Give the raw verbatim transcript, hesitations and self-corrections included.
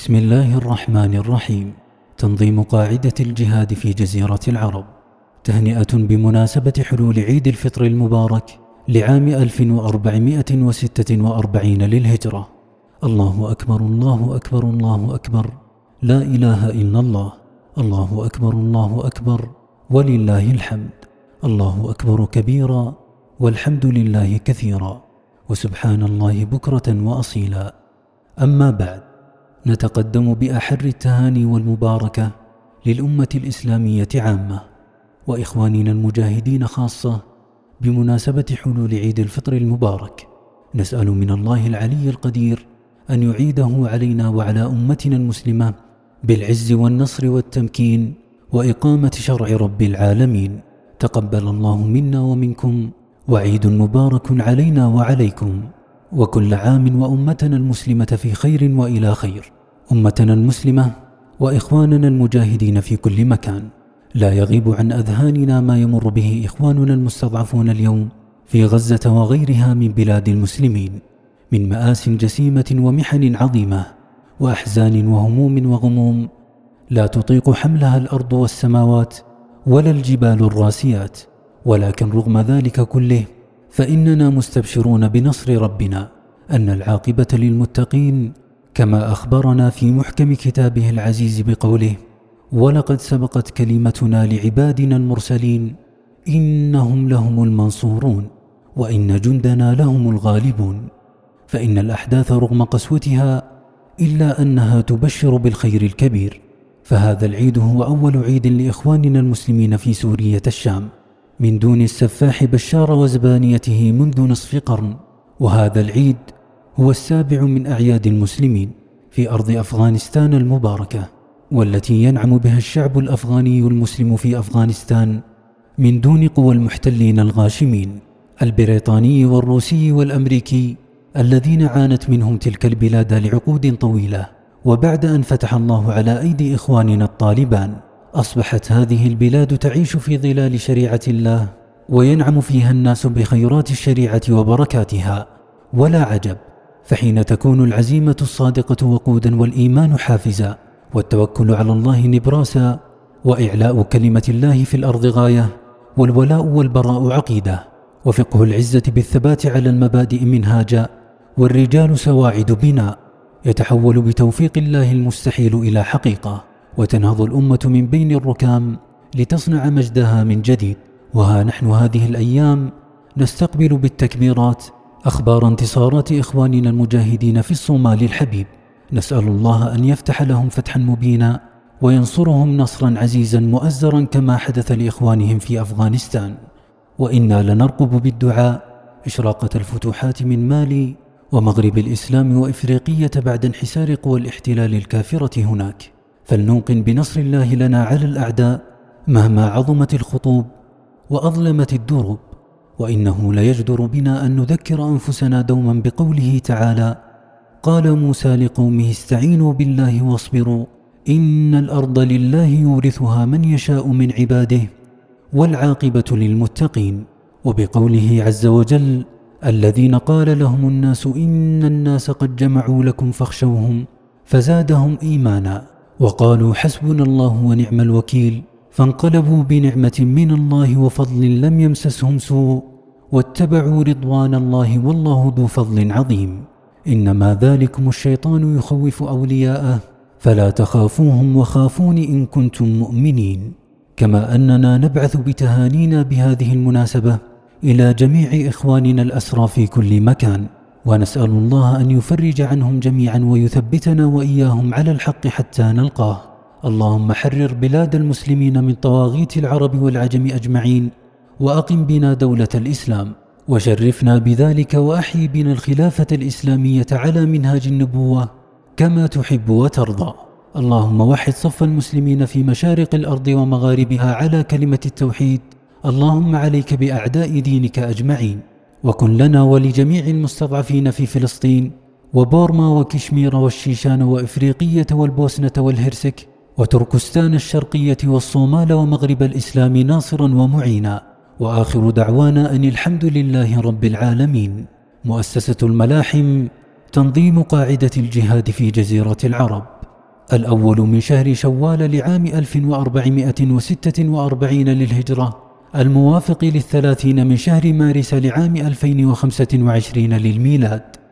بسم الله الرحمن الرحيم. تنظيم قاعدة الجهاد في جزيرة العرب، تهنئة بمناسبة حلول عيد الفطر المبارك لعام ألف وأربعمائة وستة وأربعين للهجرة. الله أكبر الله أكبر الله أكبر، لا إله إلا الله، الله أكبر الله أكبر ولله الحمد، الله أكبر كبيرا والحمد لله كثيرا وسبحان الله بكرة وأصيلا. أما بعد، نتقدم بأحر التهاني والمباركة للأمة الإسلامية عامة وإخواننا المجاهدين خاصة بمناسبة حلول عيد الفطر المبارك. نسأل من الله العلي القدير أن يعيده علينا وعلى أمتنا المسلمة بالعز والنصر والتمكين وإقامة شرع رب العالمين. تقبل الله منا ومنكم، وعيد مبارك علينا وعليكم، وكل عام وأمتنا المسلمة في خير وإلى خير. أمتنا المسلمة وإخواننا المجاهدين في كل مكان، لا يغيب عن أذهاننا ما يمر به إخواننا المستضعفون اليوم في غزة وغيرها من بلاد المسلمين من مآس جسيمة ومحن عظيمة وأحزان وهموم وغموم لا تطيق حملها الأرض والسماوات ولا الجبال الراسيات. ولكن رغم ذلك كله فإننا مستبشرون بنصر ربنا، أن العاقبة للمتقين، كما أخبرنا في محكم كتابه العزيز بقوله: ولقد سبقت كلمتنا لعبادنا المرسلين إنهم لهم المنصورون وإن جندنا لهم الغالبون. فإن الأحداث رغم قسوتها إلا أنها تبشر بالخير الكبير. فهذا العيد هو أول عيد لإخواننا المسلمين في سورية الشام من دون السفاح بشار وزبانيته منذ نصف قرن، وهذا العيد هو السابع من أعياد المسلمين في أرض أفغانستان المباركة، والتي ينعم بها الشعب الأفغاني المسلم في أفغانستان من دون قوى المحتلين الغاشمين البريطاني والروسي والأمريكي الذين عانت منهم تلك البلاد لعقود طويلة. وبعد أن فتح الله على أيدي إخواننا الطالبان، أصبحت هذه البلاد تعيش في ظلال شريعة الله، وينعم فيها الناس بخيرات الشريعة وبركاتها. ولا عجب، فحين تكون العزيمة الصادقة وقودا والإيمان حافزا والتوكل على الله نبراسا وإعلاء كلمة الله في الأرض غاية والولاء والبراء عقيدة وفقه العزة بالثبات على المبادئ منهاجا والرجال سواعد بناء، يتحول بتوفيق الله المستحيل إلى حقيقة، وتنهض الأمة من بين الركام لتصنع مجدها من جديد. وها نحن هذه الأيام نستقبل بالتكبيرات أخبار انتصارات إخواننا المجاهدين في الصومال الحبيب. نسأل الله أن يفتح لهم فتحا مبينا وينصرهم نصرا عزيزا مؤزرا كما حدث لإخوانهم في أفغانستان. وإنا لنرقب بالدعاء إشراقة الفتوحات من مالي ومغرب الإسلام وإفريقية بعد انحسار قوى الاحتلال الكافرة هناك، فلنوقن بنصر الله لنا على الأعداء مهما عظمت الخطوب وأظلمت الدروب. وإنه ليجدر بنا أن نذكر أنفسنا دوما بقوله تعالى: قال موسى لقومه استعينوا بالله واصبروا إن الأرض لله يورثها من يشاء من عباده والعاقبة للمتقين. وبقوله عز وجل: الذين قال لهم الناس إن الناس قد جمعوا لكم فاخشوهم فزادهم إيمانا وقالوا حسبنا الله ونعم الوكيل فانقلبوا بنعمة من الله وفضل لم يمسسهم سوء واتبعوا رضوان الله والله ذو فضل عظيم. إنما ذلكم الشيطان يخوف أولياءه فلا تخافوهم وخافون إن كنتم مؤمنين. كما أننا نبعث بتهانينا بهذه المناسبة إلى جميع إخواننا الأسرى في كل مكان، ونسأل الله أن يفرج عنهم جميعا ويثبتنا وإياهم على الحق حتى نلقاه. اللهم حرر بلاد المسلمين من طواغيت العرب والعجم أجمعين، وأقم بنا دولة الإسلام، وشرفنا بذلك وأحيي بنا الخلافة الإسلامية على منهاج النبوة كما تحب وترضى. اللهم وحد صف المسلمين في مشارق الأرض ومغاربها على كلمة التوحيد. اللهم عليك بأعداء دينك أجمعين، وكن لنا ولجميع المستضعفين في فلسطين وبورما وكشمير والشيشان وإفريقية والبوسنة والهرسك وتركستان الشرقية والصومال ومغرب الإسلام ناصرا ومعينا. وآخر دعوانا أن الحمد لله رب العالمين. مؤسسة الملاحم، تنظيم قاعدة الجهاد في جزيرة العرب. الأول من شهر شوال لعام ألف وأربعمائة وستة وأربعين للهجرة، الموافق للثلاثين من شهر مارس لعام ألفين وخمسة وعشرين للميلاد.